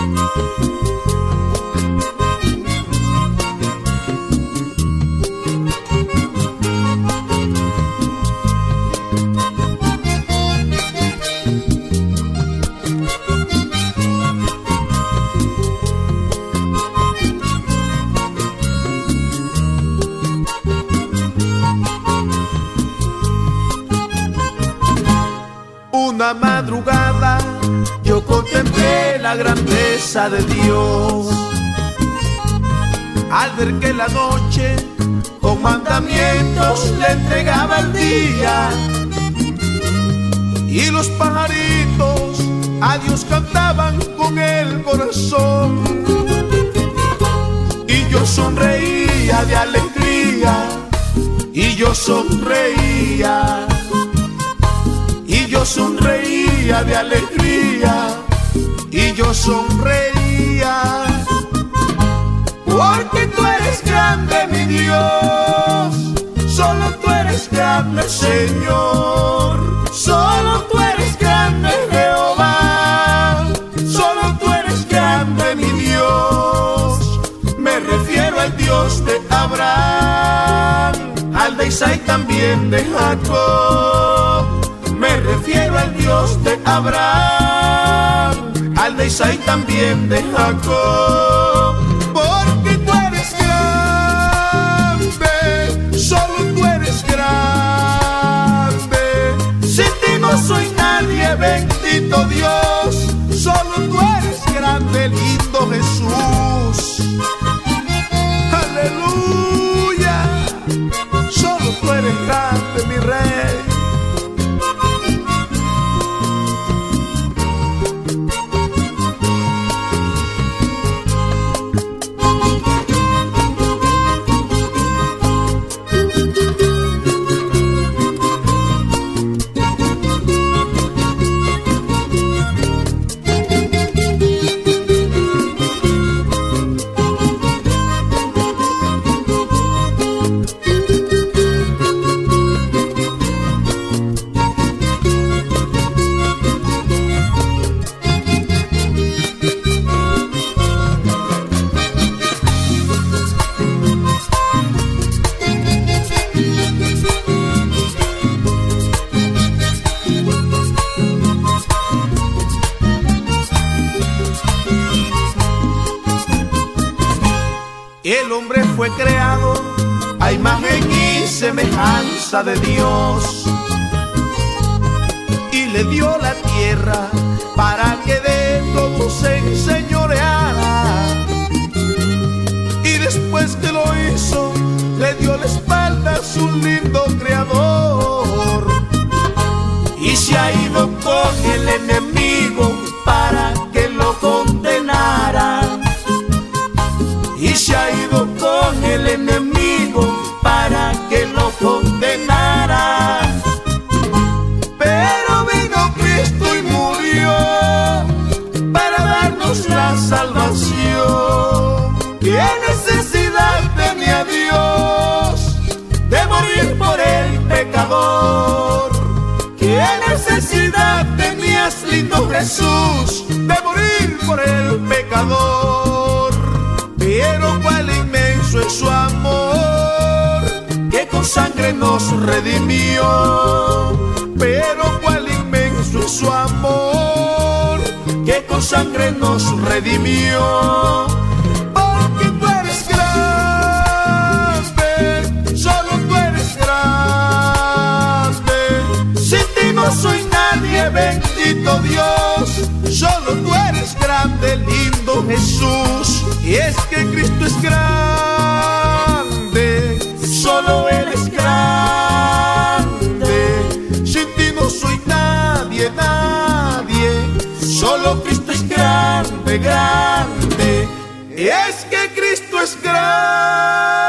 Una madrugada yo contemplé la grandeza de Dios, al ver que la noche con mandamientos le entregaba el día, y los pajaritos a Dios cantaban con el corazón, y yo sonreía de alegría, y yo sonreía, y yo sonreía de alegría, y yo sonreía, porque tú eres grande, mi Dios, solo tú eres grande, Señor, solo tú eres grande, Jehová, solo tú eres grande, mi Dios. Me refiero al Dios de Abraham, al de Isaac, también de Jacob. Me refiero al Dios de Abraham, al de Isaac, también de Jacob. Porque tú eres grande, solo tú eres grande. Sin ti no soy nadie, bendito Dios, solo tú eres grande, lindo Jesús. Aleluya, solo tú eres grande, mi Rey. El hombre fue creado a imagen y semejanza de Dios, y le dio la tierra para que de todo se enseñoreara, y después que lo hizo le dio la espalda a su lindo creador, y se ha ido con el enemigo para que lo condenara, y se ha ido con el enemigo para que lo condenara. Pero vino Cristo y murió para darnos la salvación. ¿Qué necesidad tenía Dios de morir por el pecador? ¿Qué necesidad tenías, lindo Jesús, de morir por el pecador? Pero cuál inmenso es su amor, que con sangre nos redimió. Pero cuál inmenso es su amor, que con sangre nos redimió. Porque tú eres grande, solo tú eres grande. Sin ti no soy nadie, bendito Dios, solo tú eres grande, lindo Jesús. Y es que Cristo es grande, solo Él es grande. Sin ti no soy nadie, nadie, solo Cristo es grande, grande. Y es que Cristo es grande.